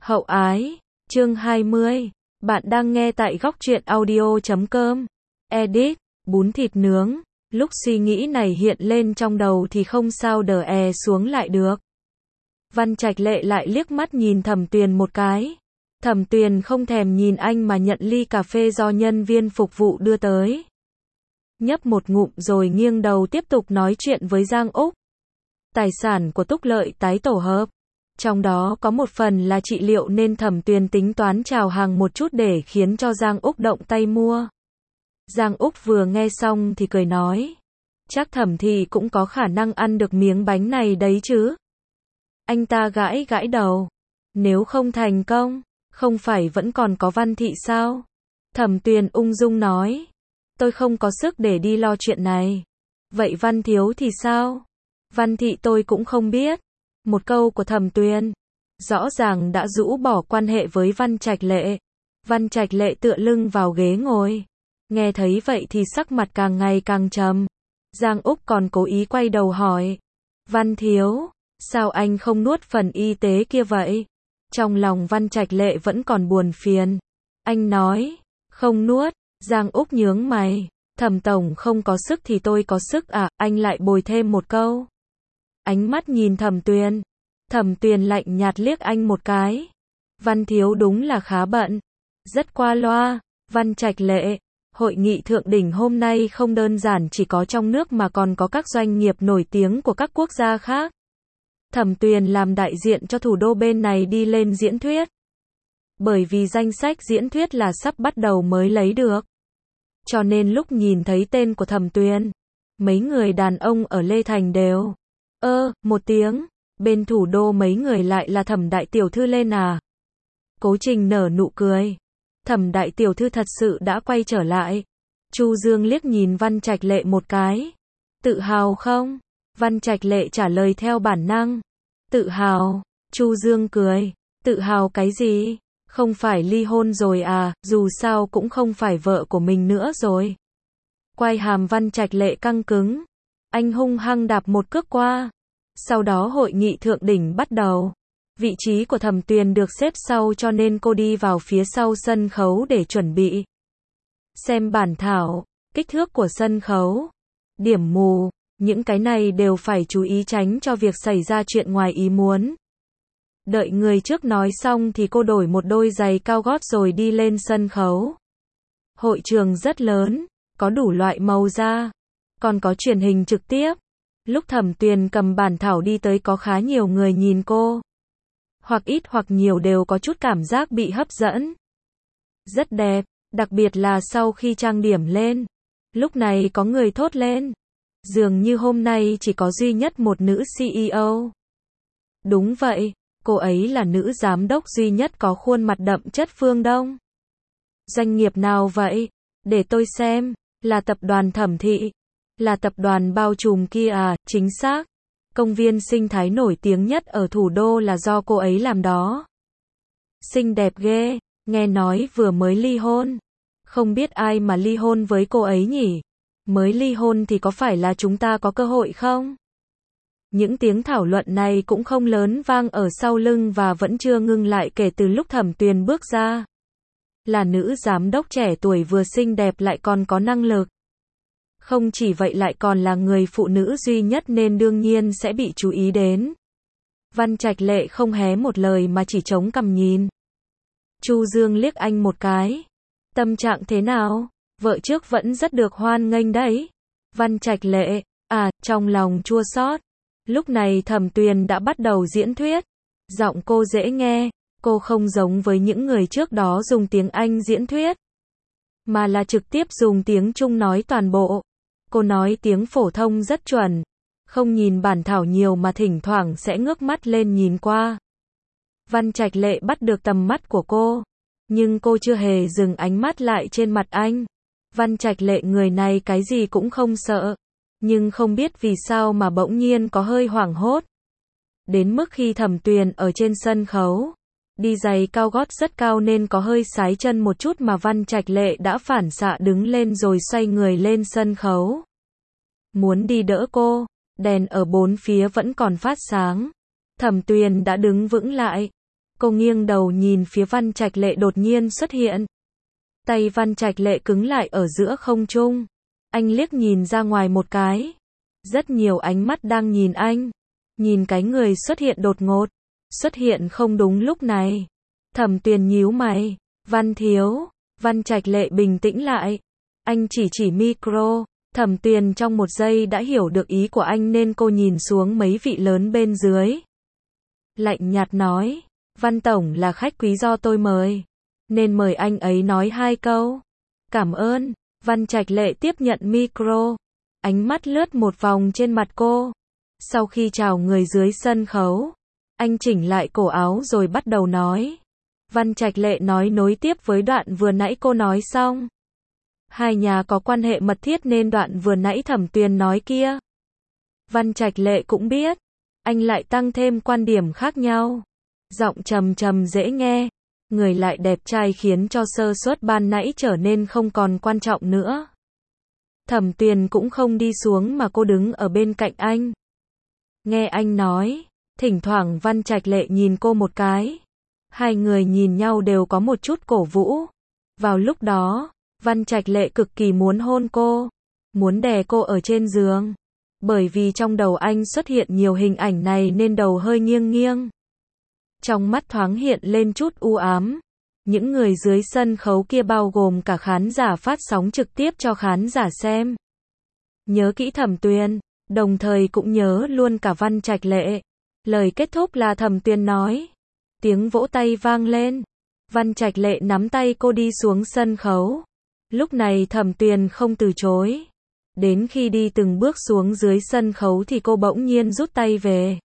Hậu ái, chương 20. Bạn đang nghe tại góc truyện audio.com. Edit, bún thịt nướng. Lúc suy nghĩ này hiện lên trong đầu thì không sao đè xuống lại được. Văn Trạch Lệ lại liếc mắt nhìn Thẩm Tuyền một cái. Thẩm Tuyền không thèm nhìn anh mà nhận ly cà phê do nhân viên phục vụ đưa tới. Nhấp một ngụm rồi nghiêng đầu tiếp tục nói chuyện với Giang Úc. Tài sản của Túc Lợi tái tổ hợp. Trong đó có một phần là trị liệu nên Thẩm Tuyền tính toán chào hàng một chút để khiến cho Giang Úc động tay mua. Giang Úc vừa nghe xong thì cười nói. Chắc Thẩm thì cũng có khả năng ăn được miếng bánh này đấy chứ. Anh ta gãi gãi đầu. Nếu không thành công, không phải vẫn còn có Văn Thị sao? Thẩm Tuyền ung dung nói. Tôi không có sức để đi lo chuyện này. Vậy Văn Thiếu thì sao? Văn Thị tôi cũng không biết. Một câu của Thẩm Tuyền rõ ràng đã rũ bỏ quan hệ với Văn Trạch Lệ. Văn Trạch Lệ tựa lưng vào ghế ngồi. Nghe thấy vậy thì sắc mặt càng ngày càng trầm. Giang Úc còn cố ý quay đầu hỏi. Văn Thiếu, sao anh không nuốt phần y tế kia vậy? Trong lòng Văn Trạch Lệ vẫn còn buồn phiền. Anh nói, không nuốt. Giang Úc nhướng mày. Thẩm tổng không có sức thì tôi có sức à? Anh lại bồi thêm một câu. Ánh mắt nhìn Thẩm Tuyền. Thẩm Tuyền lạnh nhạt liếc anh một cái. Văn Thiếu đúng là khá bận. Rất qua loa. Văn Trạch Lệ, hội nghị thượng đỉnh hôm nay không đơn giản chỉ có trong nước mà còn có các doanh nghiệp nổi tiếng của các quốc gia khác. Thẩm Tuyền làm đại diện cho thủ đô bên này đi lên diễn thuyết. Bởi vì danh sách diễn thuyết là sắp bắt đầu mới lấy được. Cho nên lúc nhìn thấy tên của Thẩm Tuyền, mấy người đàn ông ở Lê Thành đều một tiếng. Bên thủ đô mấy người lại là Thẩm đại tiểu thư lên à? Cố Trình nở nụ cười. Thẩm đại tiểu thư thật sự đã quay trở lại. Chu Dương liếc nhìn Văn Trạch Lệ một cái. Tự hào không? Văn Trạch Lệ trả lời theo bản năng. Tự hào. Chu Dương cười. Tự hào cái gì? Không phải ly hôn rồi à, dù sao cũng không phải vợ của mình nữa rồi. Quai hàm Văn Trạch Lệ căng cứng. Anh hung hăng đạp một cước qua. Sau đó hội nghị thượng đỉnh bắt đầu. Vị trí của Thẩm Tuyền được xếp sau cho nên cô đi vào phía sau sân khấu để chuẩn bị. Xem bản thảo, kích thước của sân khấu, điểm mù, những cái này đều phải chú ý tránh cho việc xảy ra chuyện ngoài ý muốn. Đợi người trước nói xong thì cô đổi một đôi giày cao gót rồi đi lên sân khấu. Hội trường rất lớn, có đủ loại màu da, còn có truyền hình trực tiếp. Lúc Thẩm Tuyền cầm bản thảo đi tới có khá nhiều người nhìn cô. Hoặc ít hoặc nhiều đều có chút cảm giác bị hấp dẫn. Rất đẹp, đặc biệt là sau khi trang điểm lên. Lúc này có người thốt lên. Dường như hôm nay chỉ có duy nhất một nữ CEO. Đúng vậy, cô ấy là nữ giám đốc duy nhất có khuôn mặt đậm chất phương Đông. Doanh nghiệp nào vậy? Để tôi xem, là tập đoàn Thẩm Thị. Là tập đoàn bao trùm kia à, chính xác. Công viên sinh thái nổi tiếng nhất ở thủ đô là do cô ấy làm đó. Xinh đẹp ghê, nghe nói vừa mới ly hôn. Không biết ai mà ly hôn với cô ấy nhỉ? Mới ly hôn thì có phải là chúng ta có cơ hội không? Những tiếng thảo luận này cũng không lớn vang ở sau lưng và vẫn chưa ngưng lại kể từ lúc Thẩm Tuyền bước ra. Là nữ giám đốc trẻ tuổi vừa xinh đẹp lại còn có năng lực. Không chỉ vậy lại còn là người phụ nữ duy nhất nên đương nhiên sẽ bị chú ý đến. Văn Trạch Lệ không hé một lời mà chỉ chống cằm nhìn. Chu Dương liếc anh một cái. Tâm trạng thế nào? Vợ trước vẫn rất được hoan nghênh đấy. Văn Trạch Lệ, trong lòng chua xót. Lúc này Thẩm Tuyền đã bắt đầu diễn thuyết. Giọng cô dễ nghe, cô không giống với những người trước đó dùng tiếng Anh diễn thuyết. Mà là trực tiếp dùng tiếng Trung nói toàn bộ. Cô nói tiếng phổ thông rất chuẩn, không nhìn bản thảo nhiều mà thỉnh thoảng sẽ ngước mắt lên nhìn qua. Văn Trạch Lệ bắt được tầm mắt của cô, nhưng cô chưa hề dừng ánh mắt lại trên mặt anh. Văn Trạch Lệ người này cái gì cũng không sợ, nhưng không biết vì sao mà bỗng nhiên có hơi hoảng hốt. Đến mức khi Thẩm Tuyền ở trên sân khấu, đi giày cao gót rất cao nên có hơi sái chân một chút mà Văn Trạch Lệ đã phản xạ đứng lên rồi xoay người lên sân khấu. Muốn đi đỡ cô, đèn ở bốn phía vẫn còn phát sáng. Thẩm Tuyền đã đứng vững lại. Cô nghiêng đầu nhìn phía Văn Trạch Lệ đột nhiên xuất hiện. Tay Văn Trạch Lệ cứng lại ở giữa không trung. Anh liếc nhìn ra ngoài một cái. Rất nhiều ánh mắt đang nhìn anh. Nhìn cái người xuất hiện đột ngột. Xuất hiện không đúng lúc này. Thẩm Tuyền nhíu mày. Văn thiếu. Văn Trạch Lệ bình tĩnh lại. Anh chỉ micro. Thẩm Tuyền trong một giây đã hiểu được ý của anh nên cô nhìn xuống mấy vị lớn bên dưới. Lạnh nhạt nói. Văn tổng là khách quý do tôi mời. Nên mời anh ấy nói 2 câu. Cảm ơn. Văn Trạch Lệ tiếp nhận micro. Ánh mắt lướt một vòng trên mặt cô. Sau khi chào người dưới sân khấu, anh chỉnh lại cổ áo rồi bắt đầu nói. Văn Trạch Lệ nói nối tiếp với đoạn vừa nãy cô nói xong. Hai nhà có quan hệ mật thiết nên đoạn vừa nãy Thẩm Tuyền nói kia. Văn Trạch Lệ cũng biết. Anh lại tăng thêm quan điểm khác nhau. Giọng trầm trầm dễ nghe. Người lại đẹp trai khiến cho sơ suất ban nãy trở nên không còn quan trọng nữa. Thẩm Tuyền cũng không đi xuống mà cô đứng ở bên cạnh anh. Nghe anh nói. Thỉnh thoảng Văn Trạch Lệ nhìn cô một cái. Hai người nhìn nhau đều có một chút cổ vũ. Vào lúc đó, Văn Trạch Lệ cực kỳ muốn hôn cô. Muốn đè cô ở trên giường. Bởi vì trong đầu anh xuất hiện nhiều hình ảnh này nên đầu hơi nghiêng nghiêng. Trong mắt thoáng hiện lên chút u ám. Những người dưới sân khấu kia bao gồm cả khán giả phát sóng trực tiếp cho khán giả xem. Nhớ kỹ Thẩm Tuyền, đồng thời cũng nhớ luôn cả Văn Trạch Lệ. Lời kết thúc là Thẩm Tuyền nói. Tiếng vỗ tay vang lên. Văn Trạch Lệ nắm tay cô đi xuống sân khấu. Lúc này Thẩm Tuyền không từ chối. Đến khi đi từng bước xuống dưới sân khấu thì cô bỗng nhiên rút tay về.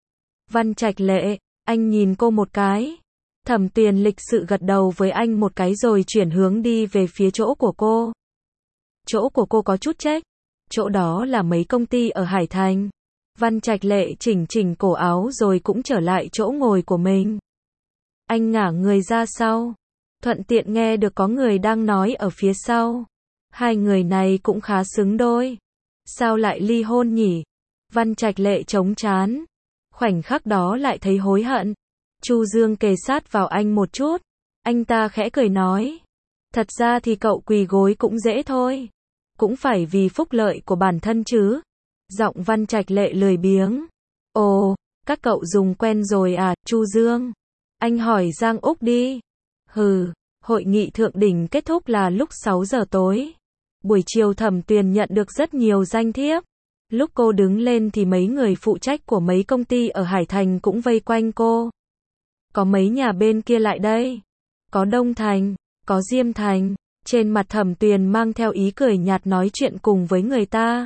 Văn Trạch Lệ, anh nhìn cô một cái. Thẩm Tuyền lịch sự gật đầu với anh một cái rồi chuyển hướng đi về phía chỗ của cô. Chỗ của cô có chút chếch. Chỗ đó là mấy công ty ở Hải Thành. Văn Trạch Lệ chỉnh cổ áo rồi cũng trở lại chỗ ngồi của mình. Anh ngả người ra sau. Thuận tiện nghe được có người đang nói ở phía sau. Hai người này cũng khá xứng đôi. Sao lại ly hôn nhỉ? Văn Trạch Lệ chống trán. Khoảnh khắc đó lại thấy hối hận. Chu Dương kề sát vào anh một chút. Anh ta khẽ cười nói. Thật ra thì cậu quỳ gối cũng dễ thôi. Cũng phải vì phúc lợi của bản thân chứ. Giọng Văn Trạch Lệ lười biếng. Ồ, các cậu dùng quen rồi à, Chu Dương? Anh hỏi Giang Úc đi. Hừ, hội nghị thượng đỉnh kết thúc là lúc 6 giờ tối. Buổi chiều Thẩm Tuyền nhận được rất nhiều danh thiếp. Lúc cô đứng lên thì mấy người phụ trách của mấy công ty ở Hải Thành cũng vây quanh cô. Có mấy nhà bên kia lại đây. Có Đông Thành, có Diêm Thành. Trên mặt Thẩm Tuyền mang theo ý cười nhạt nói chuyện cùng với người ta.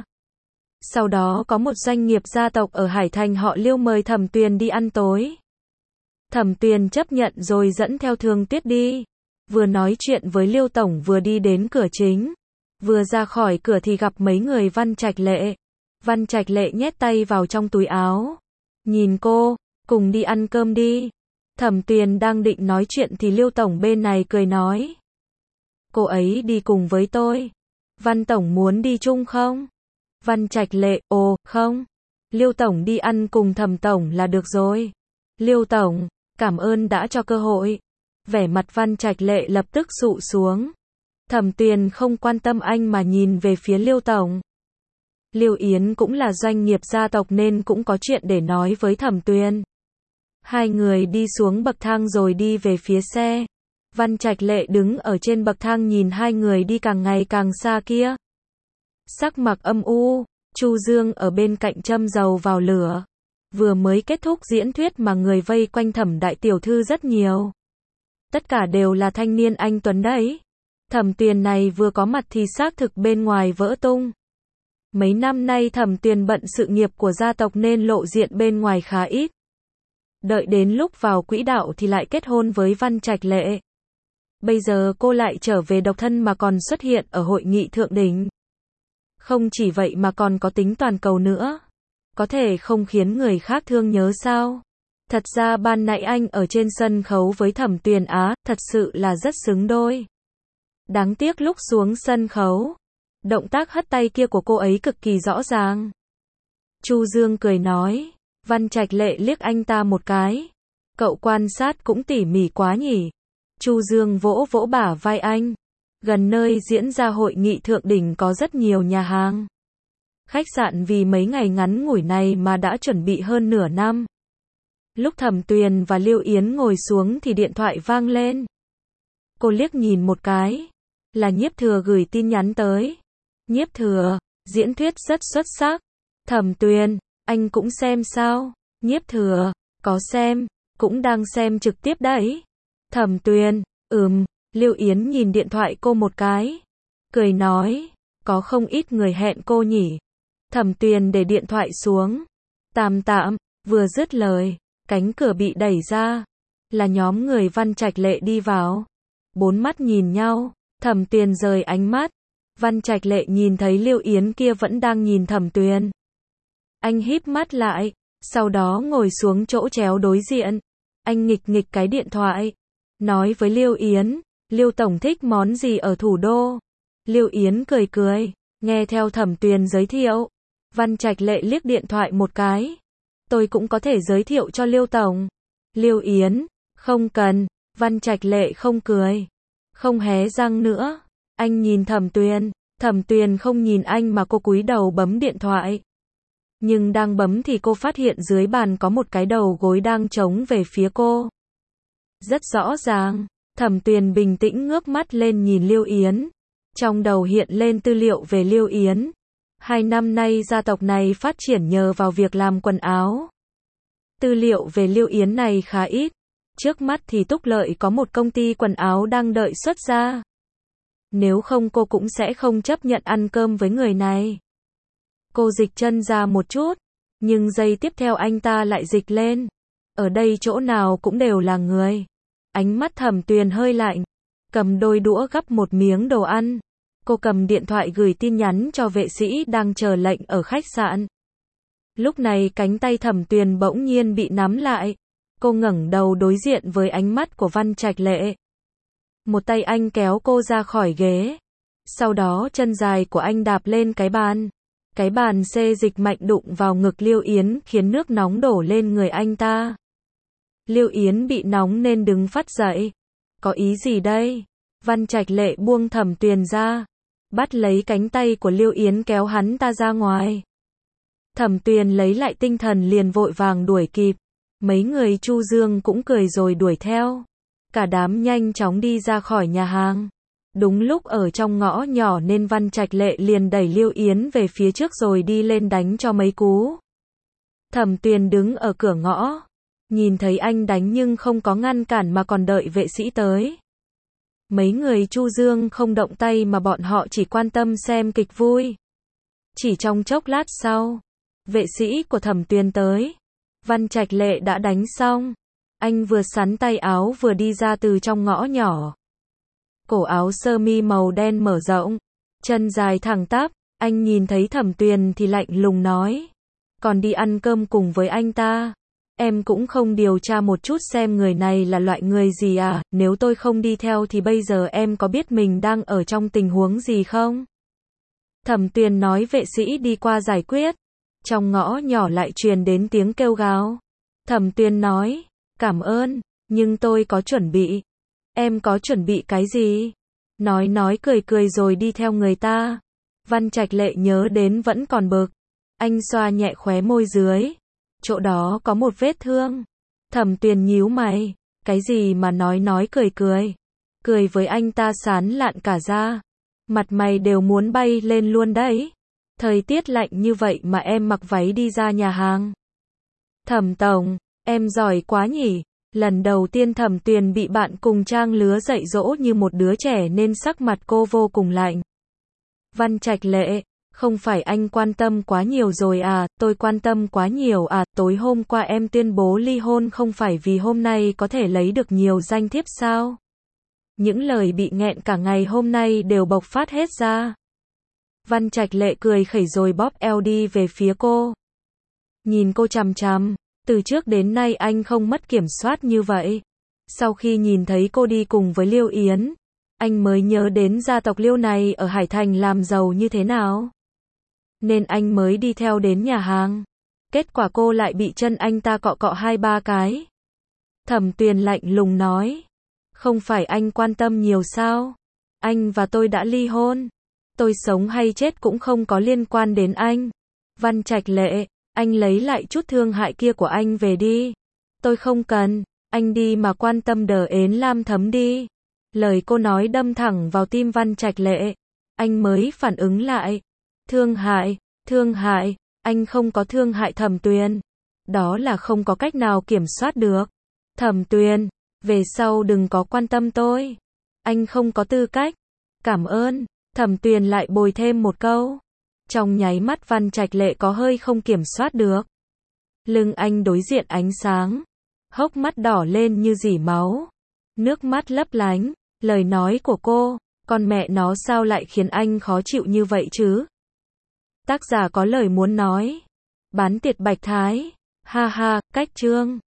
Sau đó có một doanh nghiệp gia tộc ở Hải Thành họ Liêu mời Thẩm Tuyền đi ăn tối. Thẩm Tuyền chấp nhận rồi dẫn theo Thường Tuyết đi. Vừa nói chuyện với Liêu tổng vừa đi đến cửa chính. Vừa ra khỏi cửa thì gặp mấy người Văn Trạch Lệ. Văn Trạch Lệ nhét tay vào trong túi áo. Nhìn cô, cùng đi ăn cơm đi. Thẩm Tuyền đang định nói chuyện thì Liêu tổng bên này cười nói. Cô ấy đi cùng với tôi. Văn tổng muốn đi chung không? Văn Trạch Lệ, ồ, không. Liêu tổng đi ăn cùng Thẩm tổng là được rồi. Liêu tổng, cảm ơn đã cho cơ hội. Vẻ mặt Văn Trạch Lệ lập tức sụ xuống. Thẩm Tuyền không quan tâm anh mà nhìn về phía Liêu tổng. Liêu Yến cũng là doanh nghiệp gia tộc nên cũng có chuyện để nói với Thẩm Tuyền. Hai người đi xuống bậc thang rồi đi về phía xe. Văn Trạch Lệ đứng ở trên bậc thang nhìn hai người đi càng ngày càng xa kia. Sắc mặt âm u, Chu Dương ở bên cạnh châm dầu vào lửa. Vừa mới kết thúc diễn thuyết mà người vây quanh Thẩm đại tiểu thư rất nhiều. Tất cả đều là thanh niên anh tuấn đấy. Thẩm Tuyền này vừa có mặt thì xác thực bên ngoài vỡ tung. Mấy năm nay Thẩm Tuyền bận sự nghiệp của gia tộc nên lộ diện bên ngoài khá ít. Đợi đến lúc vào quỹ đạo thì lại kết hôn với Văn Trạch Lệ. Bây giờ cô lại trở về độc thân mà còn xuất hiện ở hội nghị thượng đỉnh. Không chỉ vậy mà còn có tính toàn cầu nữa. Có thể không khiến người khác thương nhớ sao? Thật ra ban nãy anh ở trên sân khấu với Thẩm Tuyền Á, thật sự là rất xứng đôi. Đáng tiếc lúc xuống sân khấu, động tác hất tay kia của cô ấy cực kỳ rõ ràng. Chu Dương cười nói, Văn Trạch Lệ liếc anh ta một cái. Cậu quan sát cũng tỉ mỉ quá nhỉ. Chu Dương vỗ vỗ bả vai anh. Gần nơi diễn ra hội nghị thượng đỉnh có rất nhiều nhà hàng. Khách sạn vì mấy ngày ngắn ngủi này mà đã chuẩn bị hơn nửa năm. Lúc Thẩm Tuyền và Lưu Yến ngồi xuống thì điện thoại vang lên. Cô liếc nhìn một cái. Là Nhiếp Thừa gửi tin nhắn tới. Nhiếp Thừa, diễn thuyết rất xuất sắc. Thẩm Tuyền, anh cũng xem sao? Nhiếp Thừa, có xem, cũng đang xem trực tiếp đấy. Thẩm Tuyền, Lưu Yến nhìn điện thoại cô một cái. Cười nói, có không ít người hẹn cô nhỉ. Thẩm Tuyền để điện thoại xuống. Tạm tạm, vừa dứt lời, cánh cửa bị đẩy ra. Là nhóm người Văn Trạch Lệ đi vào. Bốn mắt nhìn nhau, Thẩm Tuyền rời ánh mắt. Văn Trạch Lệ nhìn thấy Lưu Yến kia vẫn đang nhìn Thẩm Tuyền. Anh híp mắt lại, sau đó ngồi xuống chỗ chéo đối diện. Anh nghịch nghịch cái điện thoại, nói với Lưu Yến, Lưu tổng thích món gì ở thủ đô? Lưu Yến cười cười, nghe theo Thẩm Tuyền giới thiệu. Văn Trạch Lệ liếc điện thoại một cái. Tôi cũng có thể giới thiệu cho Lưu tổng. Lưu Yến, không cần. Văn Trạch Lệ không cười, không hé răng nữa. Anh nhìn Thẩm Tuyền không nhìn anh mà cô cúi đầu bấm điện thoại. Nhưng đang bấm thì cô phát hiện dưới bàn có một cái đầu gối đang trống về phía cô. Rất rõ ràng, Thẩm Tuyền bình tĩnh ngước mắt lên nhìn Lưu Yến. Trong đầu hiện lên tư liệu về Lưu Yến. 2 năm nay gia tộc này phát triển nhờ vào việc làm quần áo. Tư liệu về Lưu Yến này khá ít. Trước mắt thì Túc Lợi có một công ty quần áo đang đợi xuất ra. Nếu không cô cũng sẽ không chấp nhận ăn cơm với người này. Cô dịch chân ra một chút, nhưng giây tiếp theo anh ta lại dịch lên. Ở đây chỗ nào cũng đều là người. Ánh mắt Thẩm Tuyền hơi lạnh, cầm đôi đũa gắp một miếng đồ ăn. Cô cầm điện thoại gửi tin nhắn cho vệ sĩ đang chờ lệnh ở khách sạn. Lúc này cánh tay Thẩm Tuyền bỗng nhiên bị nắm lại. Cô ngẩng đầu đối diện với ánh mắt của Văn Trạch Lệ. Một tay anh kéo cô ra khỏi ghế. Sau đó chân dài của anh đạp lên cái bàn. Cái bàn xê dịch mạnh đụng vào ngực Lưu Yến khiến nước nóng đổ lên người anh ta. Lưu Yến bị nóng nên đứng phắt dậy. Có ý gì đây? Văn Trạch Lệ buông Thẩm Tuyền ra. Bắt lấy cánh tay của Lưu Yến kéo hắn ta ra ngoài. Thẩm Tuyền lấy lại tinh thần liền vội vàng đuổi kịp. Mấy người Chu Dương cũng cười rồi đuổi theo. Cả đám nhanh chóng đi ra khỏi nhà hàng. Đúng lúc ở trong ngõ nhỏ nên Văn Trạch Lệ liền đẩy Lưu Yến về phía trước rồi đi lên đánh cho mấy cú. Thẩm Tuyền đứng ở cửa ngõ. Nhìn thấy anh đánh nhưng không có ngăn cản mà còn đợi vệ sĩ tới. Mấy người Chu Dương không động tay mà bọn họ chỉ quan tâm xem kịch vui. Chỉ trong chốc lát sau, vệ sĩ của Thẩm Tuyền tới. Văn Trạch Lệ đã đánh xong. Anh vừa xắn tay áo vừa đi ra từ trong ngõ nhỏ. Cổ áo sơ mi màu đen mở rộng, chân dài thẳng tắp. Anh nhìn thấy Thẩm Tuyền thì lạnh lùng nói. Còn đi ăn cơm cùng với anh ta. Em cũng không điều tra một chút xem người này là loại người gì à? Nếu tôi không đi theo thì bây giờ em có biết mình đang ở trong tình huống gì không? Thẩm Tuyền nói vệ sĩ đi qua giải quyết. Trong ngõ nhỏ lại truyền đến tiếng kêu gào. Thẩm Tuyền nói, cảm ơn, nhưng tôi có chuẩn bị. Em có chuẩn bị cái gì? Nói cười cười rồi đi theo người ta. Văn Trạch Lệ nhớ đến vẫn còn bực. Anh xoa nhẹ khóe môi dưới. Chỗ đó có một vết thương. Thẩm Tuyền nhíu mày. Cái gì mà nói cười cười. Cười với anh ta sán lạn cả da. Mặt mày đều muốn bay lên luôn đấy. Thời tiết lạnh như vậy mà em mặc váy đi ra nhà hàng. Thẩm tổng, em giỏi quá nhỉ. Lần đầu tiên Thẩm Tuyền bị bạn cùng trang lứa dạy dỗ như một đứa trẻ nên sắc mặt cô vô cùng lạnh. Văn Trạch Lệ, không phải anh quan tâm quá nhiều rồi à? Tôi quan tâm quá nhiều à? Tối hôm qua em tuyên bố ly hôn không phải vì hôm nay có thể lấy được nhiều danh thiếp sao? Những lời bị nghẹn cả ngày hôm nay đều bộc phát hết ra. Văn Trạch Lệ cười khẩy rồi bóp eo đi về phía cô. Nhìn cô chằm chằm. Từ trước đến nay anh không mất kiểm soát như vậy. Sau khi nhìn thấy cô đi cùng với Lưu Yến, anh mới nhớ đến gia tộc Lưu này ở Hải Thành làm giàu như thế nào. Nên anh mới đi theo đến nhà hàng. Kết quả cô lại bị chân anh ta cọ cọ 2-3 cái. Thẩm Tuyền lạnh lùng nói. Không phải anh quan tâm nhiều sao? Anh và tôi đã ly hôn. Tôi sống hay chết cũng không có liên quan đến anh. Văn Trạch Lệ, anh lấy lại chút thương hại kia của anh về đi. Tôi không cần, anh đi mà quan tâm Đờ Ến Lam Thấm đi. Lời cô nói đâm thẳng vào tim Văn Trạch Lệ. Anh mới phản ứng lại. Thương hại, anh không có thương hại Thẩm Tuyền. Đó là không có cách nào kiểm soát được. Thẩm Tuyền, về sau đừng có quan tâm tôi. Anh không có tư cách. Cảm ơn. Thẩm Tuyền lại bồi thêm một câu. Trong nháy mắt Văn Trạch Lệ có hơi không kiểm soát được. Lưng anh đối diện ánh sáng. Hốc mắt đỏ lên như dỉ máu. Nước mắt lấp lánh. Lời nói của cô, con mẹ nó sao lại khiến anh khó chịu như vậy chứ? Tác giả có lời muốn nói. Bán tiệt Bạch Thái. Ha ha, cách chương.